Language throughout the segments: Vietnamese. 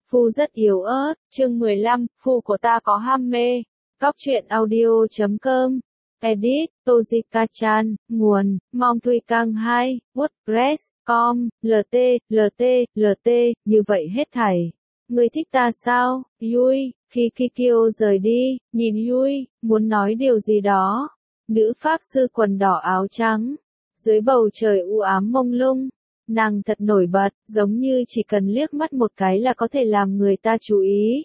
Phu rất yếu ớt, chương 15, phu của ta có ham mê. Góc truyện audio.com. Edit, Tojika-chan, nguồn, Mong Thuy Cang 2, WordPress.com, LT, như vậy hết thảy. Ngươi thích ta sao, Yui? Khi Kikyo rời đi, nhìn Yui, muốn nói điều gì đó. Nữ pháp sư quần đỏ áo trắng, dưới bầu trời u ám mông lung. Nàng thật nổi bật, giống như chỉ cần liếc mắt một cái là có thể làm người ta chú ý.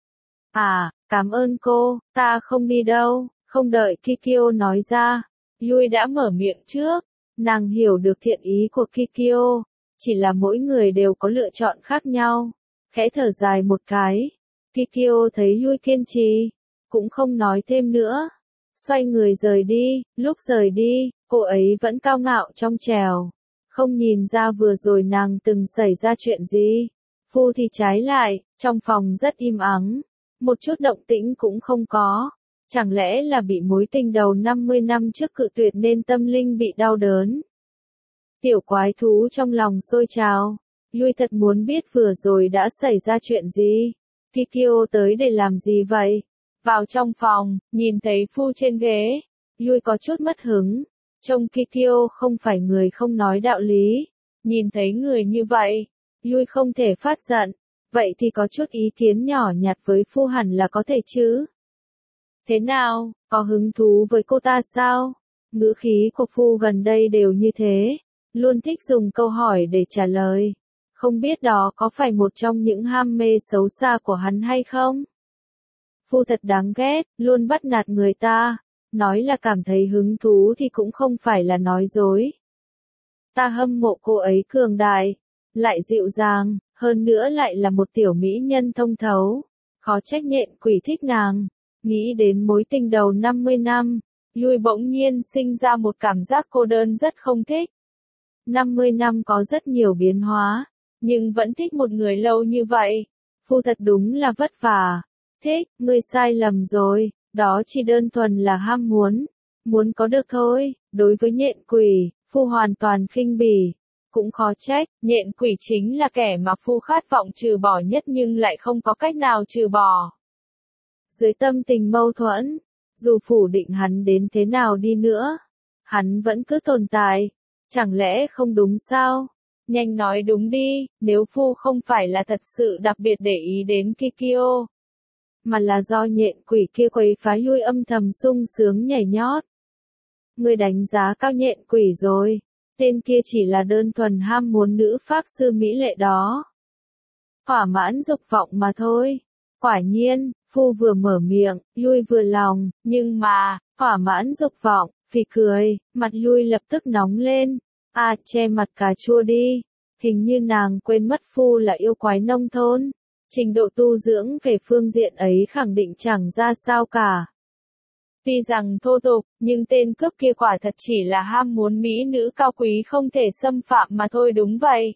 À, cảm ơn cô, ta không đi đâu. Không đợi Kikyo nói ra, Yui đã mở miệng trước. Nàng hiểu được thiện ý của Kikyo, chỉ là mỗi người đều có lựa chọn khác nhau. Khẽ thở dài một cái, Kikyo thấy Yui kiên trì, cũng không nói thêm nữa. Xoay người rời đi, lúc rời đi, cô ấy vẫn cao ngạo trong trèo. Không nhìn ra vừa rồi nàng từng xảy ra chuyện gì. Phu thì trái lại, trong phòng rất im ắng, một chút động tĩnh cũng không có. Chẳng lẽ là bị mối tình đầu 50 năm trước cự tuyệt nên tâm linh bị đau đớn? Tiểu quái thú trong lòng sôi trào. Yui thật muốn biết vừa rồi đã xảy ra chuyện gì. Kikyo tới để làm gì vậy? Vào trong phòng, nhìn thấy phu trên ghế. Yui có chút mất hứng. Trông Kikyo không phải người không nói đạo lý. Nhìn thấy người như vậy, Yui không thể phát giận. Vậy thì có chút ý kiến nhỏ nhặt với phu hẳn là có thể chứ? Thế nào, có hứng thú với cô ta sao? Ngữ khí của phu gần đây đều như thế. Luôn thích dùng câu hỏi để trả lời. Không biết đó có phải một trong những ham mê xấu xa của hắn hay không? Phu thật đáng ghét, luôn bắt nạt người ta. Nói là cảm thấy hứng thú thì cũng không phải là nói dối. Ta hâm mộ cô ấy cường đại, lại dịu dàng, hơn nữa lại là một tiểu mỹ nhân thông thấu. Khó trách nhện quỷ thích nàng. Nghĩ đến mối tình đầu 50 năm, Yui bỗng nhiên sinh ra một cảm giác cô đơn rất không thích. 50 năm có rất nhiều biến hóa, nhưng vẫn thích một người lâu như vậy. Phu thật đúng là vất vả. Thích, ngươi sai lầm rồi, đó chỉ đơn thuần là ham muốn. Muốn có được thôi, đối với nhện quỷ, phu hoàn toàn khinh bỉ. Cũng khó trách, nhện quỷ chính là kẻ mà phu khát vọng trừ bỏ nhất nhưng lại không có cách nào trừ bỏ. Dưới tâm tình mâu thuẫn, dù phủ định hắn đến thế nào đi nữa, hắn vẫn cứ tồn tại. Chẳng lẽ không đúng sao? Nhanh nói đúng đi, nếu phu không phải là thật sự đặc biệt để ý đến Kikyo, mà là do nhện quỷ kia quấy phá Yui âm thầm sung sướng nhảy nhót. Ngươi đánh giá cao nhện quỷ rồi, tên kia chỉ là đơn thuần ham muốn nữ pháp sư mỹ lệ đó. Thỏa mãn dục vọng mà thôi. Quả nhiên, phu vừa mở miệng, Yui vừa lòng, nhưng mà, thỏa mãn dục vọng, phì cười, mặt Yui lập tức nóng lên. À, che mặt cà chua đi. Hình như nàng quên mất phu là yêu quái nông thôn. Trình độ tu dưỡng về phương diện ấy khẳng định chẳng ra sao cả. Tuy rằng thô tục, nhưng tên cướp kia quả thật chỉ là ham muốn mỹ nữ cao quý không thể xâm phạm mà thôi, đúng vậy.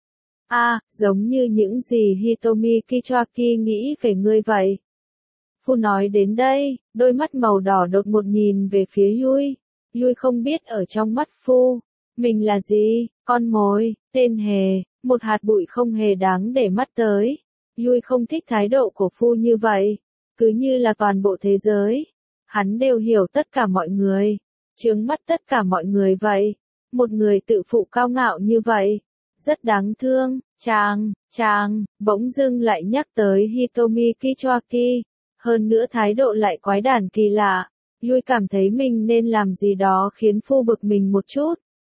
À, giống như những gì Hitomi Kichoaki nghĩ về ngươi vậy. Phu nói đến đây, đôi mắt màu đỏ đột ngột nhìn về phía Yui. Yui không biết ở trong mắt phu, mình là gì, con mồi, tên hề, một hạt bụi không hề đáng để mắt tới. Yui không thích thái độ của phu như vậy, cứ như là toàn bộ thế giới. Hắn đều hiểu tất cả mọi người, trướng mắt tất cả mọi người vậy. Một người tự phụ cao ngạo như vậy, rất đáng thương. Chàng, bỗng dưng lại nhắc tới Hitomi Kichoaki, hơn nữa thái độ lại quái đản kỳ lạ. Yui cảm thấy mình nên làm gì đó khiến phu bực mình một chút.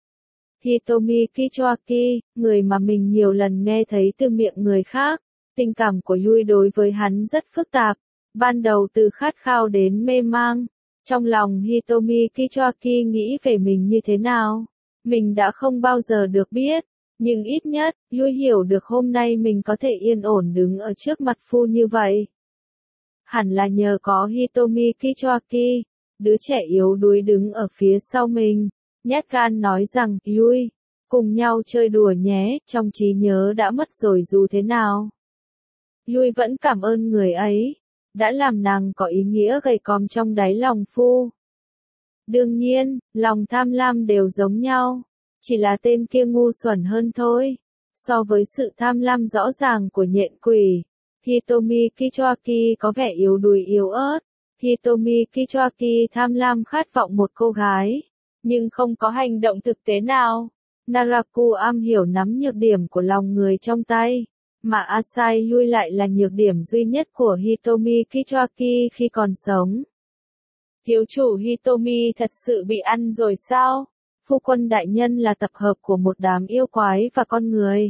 Hitomi Kichoaki, người mà mình nhiều lần nghe thấy từ miệng người khác. Tình cảm của Yui đối với hắn rất phức tạp, ban đầu từ khát khao đến mê mang. Trong lòng Hitomi Kichoaki nghĩ về mình như thế nào, mình đã không bao giờ được biết. Nhưng ít nhất, Yui hiểu được hôm nay mình có thể yên ổn đứng ở trước mặt phu như vậy. Hẳn là nhờ có Hitomi Kichoaki, đứa trẻ yếu đuối đứng ở phía sau mình. Nhát gan nói rằng, Yui, cùng nhau chơi đùa nhé, trong trí nhớ đã mất rồi dù thế nào. Yui vẫn cảm ơn người ấy, đã làm nàng có ý nghĩa gầy còm trong đáy lòng phu. Đương nhiên, lòng tham lam đều giống nhau. Chỉ là tên kia ngu xuẩn hơn thôi. So với sự tham lam rõ ràng của nhện quỷ, Hitomi Kichoaki có vẻ yếu đuối yếu ớt. Hitomi Kichoaki tham lam khát vọng một cô gái, nhưng không có hành động thực tế nào. Naraku am hiểu nắm nhược điểm của lòng người trong tay, mà Asai Yui lại là nhược điểm duy nhất của Hitomi Kichoaki khi còn sống. Thiếu chủ Hitomi thật sự bị ăn rồi sao? Phu quân đại nhân là tập hợp của một đám yêu quái và con người.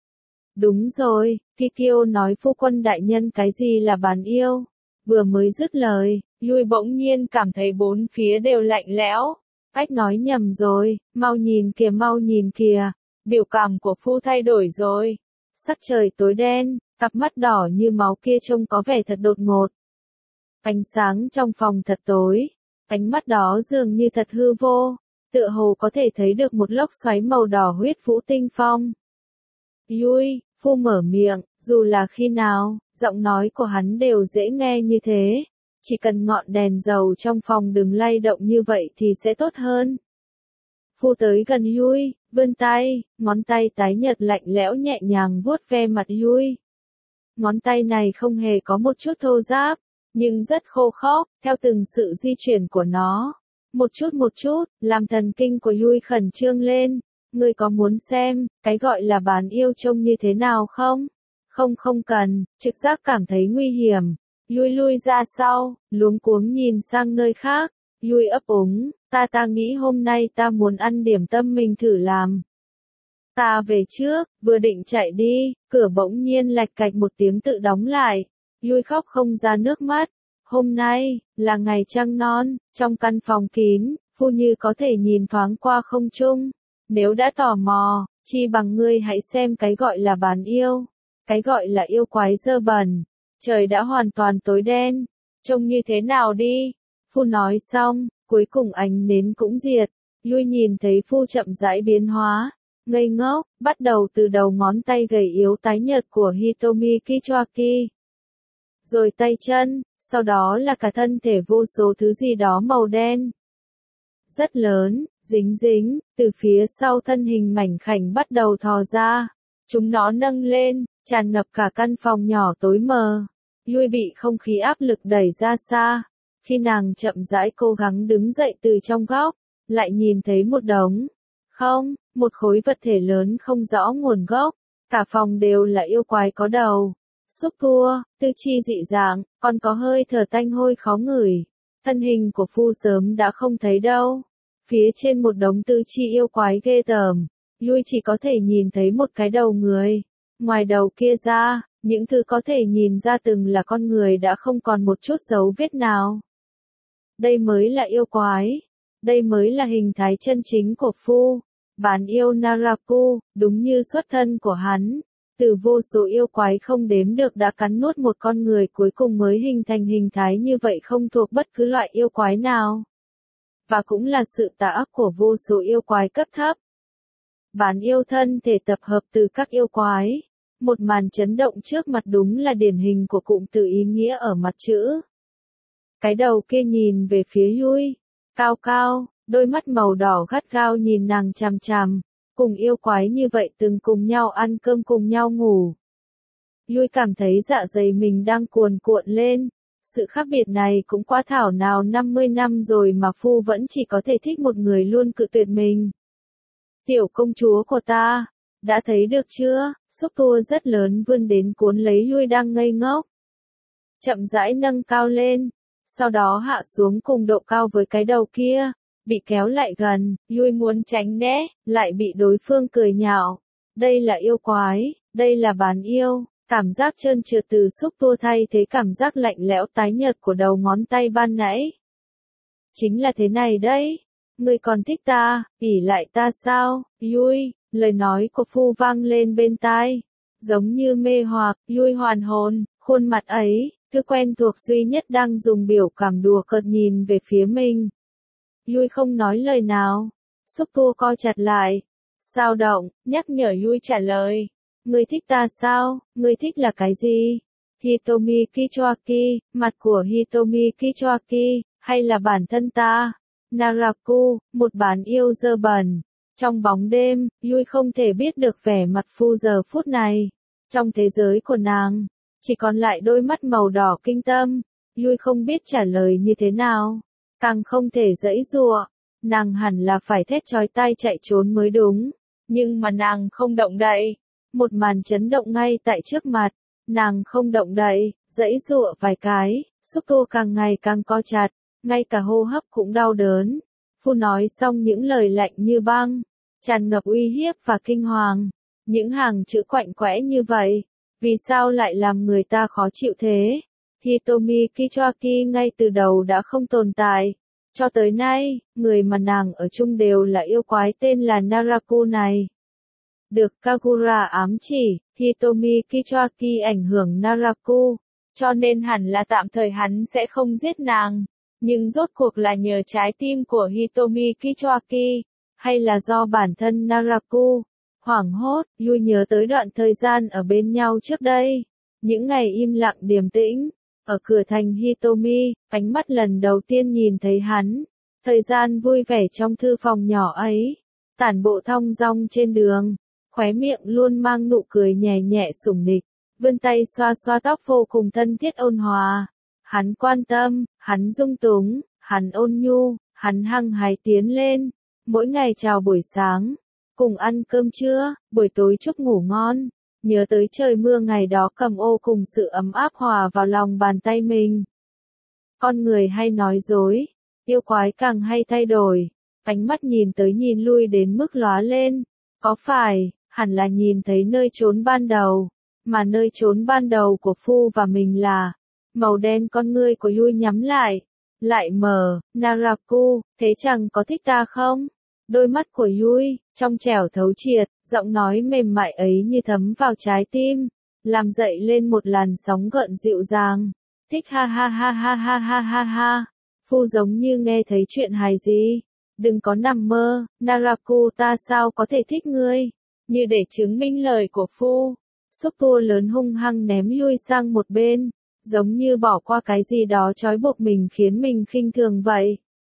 Đúng rồi, Kikyo nói phu quân đại nhân cái gì là bán yêu. Vừa mới dứt lời, Yui bỗng nhiên cảm thấy bốn phía đều lạnh lẽo. Cách nói nhầm rồi, mau nhìn kìa. Biểu cảm của phu thay đổi rồi. Sắc trời tối đen, cặp mắt đỏ như máu kia trông có vẻ thật đột ngột. Ánh sáng trong phòng thật tối, ánh mắt đó dường như thật hư vô, tựa hồ có thể thấy được một lốc xoáy màu đỏ huyết vũ tinh phong. Yui, phu mở miệng, dù là khi nào, giọng nói của hắn đều dễ nghe như thế. Chỉ cần ngọn đèn dầu trong phòng đừng lay động như vậy thì sẽ tốt hơn. Phu tới gần Yui, vươn tay, ngón tay tái nhợt lạnh lẽo nhẹ nhàng vuốt ve mặt Yui. Ngón tay này không hề có một chút thô ráp, nhưng rất khô khốc, theo từng sự di chuyển của nó. Một chút, làm thần kinh của Yui khẩn trương lên. Ngươi có muốn xem, cái gọi là bán yêu trông như thế nào không? Không cần, trực giác cảm thấy nguy hiểm. Yui lui ra sau, luống cuống nhìn sang nơi khác. Yui ấp úng, ta nghĩ hôm nay ta muốn ăn điểm tâm mình thử làm. Ta về trước, vừa định chạy đi, cửa bỗng nhiên lạch cạch một tiếng tự đóng lại. Yui khóc không ra nước mắt. Hôm nay, là ngày trăng non, trong căn phòng kín, phu như có thể nhìn thoáng qua không trung. Nếu đã tò mò, chi bằng ngươi hãy xem cái gọi là bán yêu. Cái gọi là yêu quái dơ bẩn. Trời đã hoàn toàn tối đen. Trông như thế nào đi? Phu nói xong, cuối cùng ánh nến cũng diệt. Yui nhìn thấy phu chậm rãi biến hóa. Ngây ngốc, bắt đầu từ đầu ngón tay gầy yếu tái nhợt của Hitomi Kichoaki. Rồi tay chân, sau đó là cả thân thể vô số thứ gì đó màu đen. Rất lớn, dính, từ phía sau thân hình mảnh khảnh bắt đầu thò ra. Chúng nó nâng lên, tràn ngập cả căn phòng nhỏ tối mờ. Yui bị không khí áp lực đẩy ra xa. Khi nàng chậm rãi cố gắng đứng dậy từ trong góc, lại nhìn thấy một khối vật thể lớn không rõ nguồn gốc. Cả phòng đều là yêu quái có đầu, xúc tua, tư chi dị dạng, còn có hơi thở tanh hôi khó ngửi. Thân hình của phu sớm đã không thấy đâu. Phía trên một đống tư chi yêu quái ghê tởm, Yui chỉ có thể nhìn thấy một cái đầu người. Ngoài đầu kia ra, những thứ có thể nhìn ra từng là con người đã không còn một chút dấu vết nào. Đây mới là yêu quái. Đây mới là hình thái chân chính của phu. Bán yêu Naraku, đúng như xuất thân của hắn. Từ vô số yêu quái không đếm được đã cắn nuốt một con người cuối cùng mới hình thành hình thái như vậy không thuộc bất cứ loại yêu quái nào. Và cũng là sự tà ác của vô số yêu quái cấp thấp. Bán yêu thân thể tập hợp từ các yêu quái. Một màn chấn động trước mặt đúng là điển hình của cụm từ ý nghĩa ở mặt chữ. Cái đầu kia nhìn về phía Yui. Cao, đôi mắt màu đỏ gắt gao nhìn nàng chằm chằm. Cùng yêu quái như vậy từng cùng nhau ăn cơm cùng nhau ngủ. Yui cảm thấy dạ dày mình đang cuồn cuộn lên. Sự khác biệt này cũng quá thảo nào 50 năm rồi mà phu vẫn chỉ có thể thích một người luôn cự tuyệt mình. Tiểu công chúa của ta, đã thấy được chưa? Xúc tua rất lớn vươn đến cuốn lấy Yui đang ngây ngốc. Chậm rãi nâng cao lên, sau đó hạ xuống cùng độ cao với cái đầu kia. Bị kéo lại gần, Yui muốn tránh né, lại bị đối phương cười nhạo. Đây là yêu quái, đây là bán yêu. Cảm giác trơn trượt từ xúc tua thay thế cảm giác lạnh lẽo tái nhợt của đầu ngón tay ban nãy. Chính là thế này đấy. Ngươi còn thích ta, ỷ lại ta sao, Yui? Lời nói của phu vang lên bên tai. Giống như mê hoặc, Yui hoàn hồn, khuôn mặt ấy, thứ quen thuộc duy nhất đang dùng biểu cảm đùa cợt nhìn về phía mình. Yui không nói lời nào. Xúc tua co chặt lại. Sao động, nhắc nhở Yui trả lời. Ngươi thích ta sao? Ngươi thích là cái gì? Hitomi Kichoaki, mặt của Hitomi Kichoaki, hay là bản thân ta? Naraku, một bán yêu dơ bẩn. Trong bóng đêm, Yui không thể biết được vẻ mặt phu giờ phút này. Trong thế giới của nàng, chỉ còn lại đôi mắt màu đỏ kinh tâm. Yui không biết trả lời như thế nào, càng không thể giãy giụa, nàng hẳn là phải thét chói tai chạy trốn mới đúng, nhưng mà nàng không động đậy. Một màn chấn động ngay tại trước mặt, nàng không động đậy, giãy giụa vài cái, xúc tu càng ngày càng co chặt, ngay cả hô hấp cũng đau đớn. Phu nói xong những lời lạnh như băng, tràn ngập uy hiếp và kinh hoàng. Những hàng chữ quạnh quẽ như vậy, vì sao lại làm người ta khó chịu thế? Hitomi Kichoaki ngay từ đầu đã không tồn tại. Cho tới nay, người mà nàng ở chung đều là yêu quái tên là Naraku này. Được Kagura ám chỉ, Hitomi Kichoaki ảnh hưởng Naraku, cho nên hẳn là tạm thời hắn sẽ không giết nàng. Nhưng rốt cuộc là nhờ trái tim của Hitomi Kichoaki, hay là do bản thân Naraku? Hoảng hốt, Yui nhớ tới đoạn thời gian ở bên nhau trước đây. Những ngày im lặng điềm tĩnh, ở cửa thành Hitomi, ánh mắt lần đầu tiên nhìn thấy hắn. Thời gian vui vẻ trong thư phòng nhỏ ấy, tản bộ thong dong trên đường, khóe miệng luôn mang nụ cười nhẹ nhẹ sủng nịch, vươn tay xoa xoa tóc vô cùng thân thiết ôn hòa. Hắn quan tâm, hắn dung túng, hắn ôn nhu, hắn hăng hái tiến lên. Mỗi ngày chào buổi sáng, cùng ăn cơm trưa, buổi tối chúc ngủ ngon. Nhớ tới trời mưa ngày đó cầm ô cùng sự ấm áp hòa vào lòng bàn tay mình. Con người hay nói dối, yêu quái càng hay thay đổi. Ánh mắt nhìn tới nhìn lui đến mức lóa lên. Có phải, hẳn là nhìn thấy nơi trốn ban đầu, mà nơi trốn ban đầu của Phu và mình là màu đen. Con ngươi của Yui nhắm lại mở. Naraku, thế chẳng có thích ta không? Đôi mắt của Yui, trong trẻo thấu triệt, giọng nói mềm mại ấy như thấm vào trái tim, làm dậy lên một làn sóng gợn dịu dàng. Thích ha ha ha ha ha ha ha ha. Phu giống như nghe thấy chuyện hài gì. Đừng có nằm mơ, Naraku, ta sao có thể thích ngươi? Như để chứng minh lời của Phu, xúc tua lớn hung hăng ném Yui sang một bên, giống như bỏ qua cái gì đó trói buộc mình khiến mình khinh thường vậy.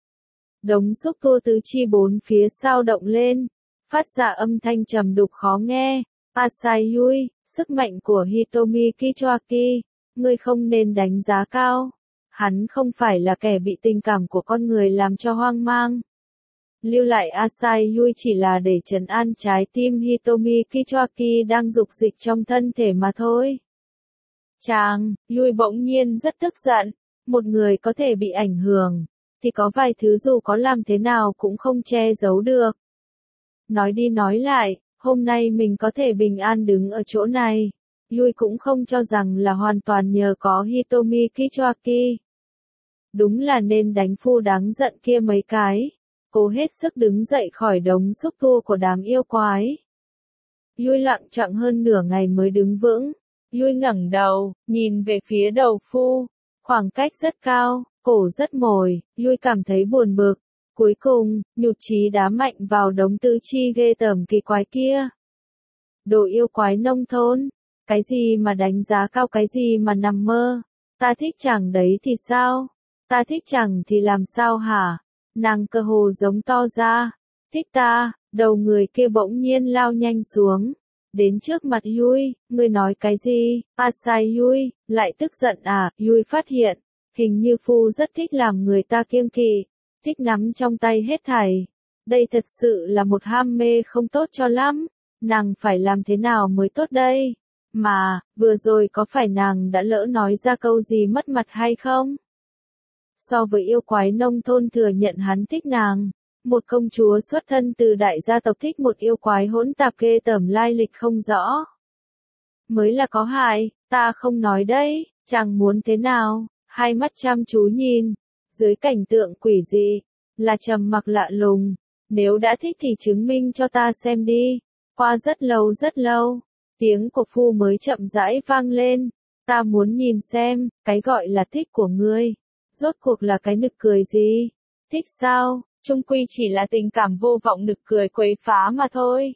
Đống xúc tua tứ chi bốn phía sao động lên, phát ra âm thanh trầm đục khó nghe. Asai Yui, sức mạnh của Hitomi Kichoaki, ngươi không nên đánh giá cao. Hắn không phải là kẻ bị tình cảm của con người làm cho hoang mang. Lưu lại Asai Yui chỉ là để trấn an trái tim Hitomi Kichoaki đang dục dịch trong thân thể mà thôi. Chàng, Yui bỗng nhiên rất tức giận. Một người có thể bị ảnh hưởng, thì có vài thứ dù có làm thế nào cũng không che giấu được. Nói đi nói lại, hôm nay mình có thể bình an đứng ở chỗ này. Yui cũng không cho rằng là hoàn toàn nhờ có Hitomi Kichoaki. Đúng là nên đánh Phu đáng giận kia mấy cái. Cố hết sức đứng dậy khỏi đống xúc tua của đám yêu quái. Yui lặng chặng hơn nửa ngày mới đứng vững. Yui ngẩng đầu, nhìn về phía đầu Phu. Khoảng cách rất cao, cổ rất mồi, Yui cảm thấy buồn bực. Cuối cùng, nhụt chí đá mạnh vào đống tứ chi ghê tởm kỳ quái kia. Đồ yêu quái nông thôn, cái gì mà đánh giá cao, cái gì mà nằm mơ. Ta thích chàng đấy thì sao? Ta thích chàng thì làm sao hả? Nàng cơ hồ giống to ra. Thích ta, đầu người kia bỗng nhiên lao nhanh xuống. Đến trước mặt Yui, ngươi nói cái gì? Asai Yui, lại tức giận à? Yui phát hiện, hình như Phu rất thích làm người ta kiêng kỵ, thích nắm trong tay hết thảy. Đây thật sự là một ham mê không tốt cho lắm. Nàng phải làm thế nào mới tốt đây? Mà, vừa rồi có phải nàng đã lỡ nói ra câu gì mất mặt hay không? So với yêu quái nông thôn thừa nhận hắn thích nàng, một công chúa xuất thân từ đại gia tộc thích một yêu quái hỗn tạp ghê tởm lai lịch không rõ, mới là có hại. Ta không nói đấy, chàng muốn thế nào? Hai mắt chăm chú nhìn, dưới cảnh tượng quỷ dị, là trầm mặc lạ lùng. Nếu đã thích thì chứng minh cho ta xem đi. Qua rất lâu, tiếng của Phu mới chậm rãi vang lên. Ta muốn nhìn xem, cái gọi là thích của ngươi, rốt cuộc là cái nực cười gì? Thích sao? Chung quy chỉ là tình cảm vô vọng nực cười quấy phá mà thôi.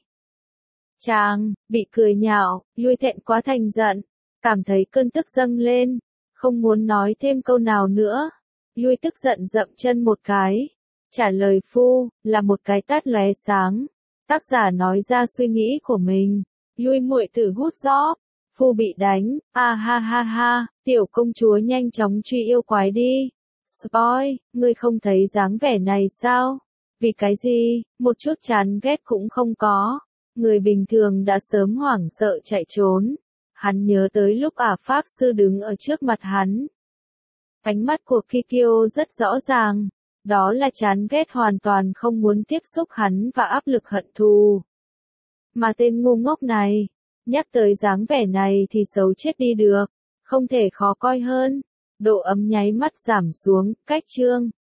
Chàng, bị cười nhạo, Yui thẹn quá thành giận, cảm thấy cơn tức dâng lên, không muốn nói thêm câu nào nữa. Yui tức giận dậm chân một cái, trả lời Phu, là một cái tát lóe sáng. Tác giả nói ra suy nghĩ của mình. Yui muội tử gút gió. Phu bị đánh, ha ha ha, tiểu công chúa nhanh chóng truy yêu quái đi. Spoil, ngươi không thấy dáng vẻ này sao? Vì cái gì, một chút chán ghét cũng không có. Người bình thường đã sớm hoảng sợ chạy trốn. Hắn nhớ tới lúc Pháp sư đứng ở trước mặt hắn. Ánh mắt của Kikyo rất rõ ràng. Đó là chán ghét hoàn toàn không muốn tiếp xúc hắn và áp lực hận thù. Mà tên ngu ngốc này, nhắc tới dáng vẻ này thì xấu chết đi được. Không thể khó coi hơn. Độ ấm nháy mắt giảm xuống, cách chương.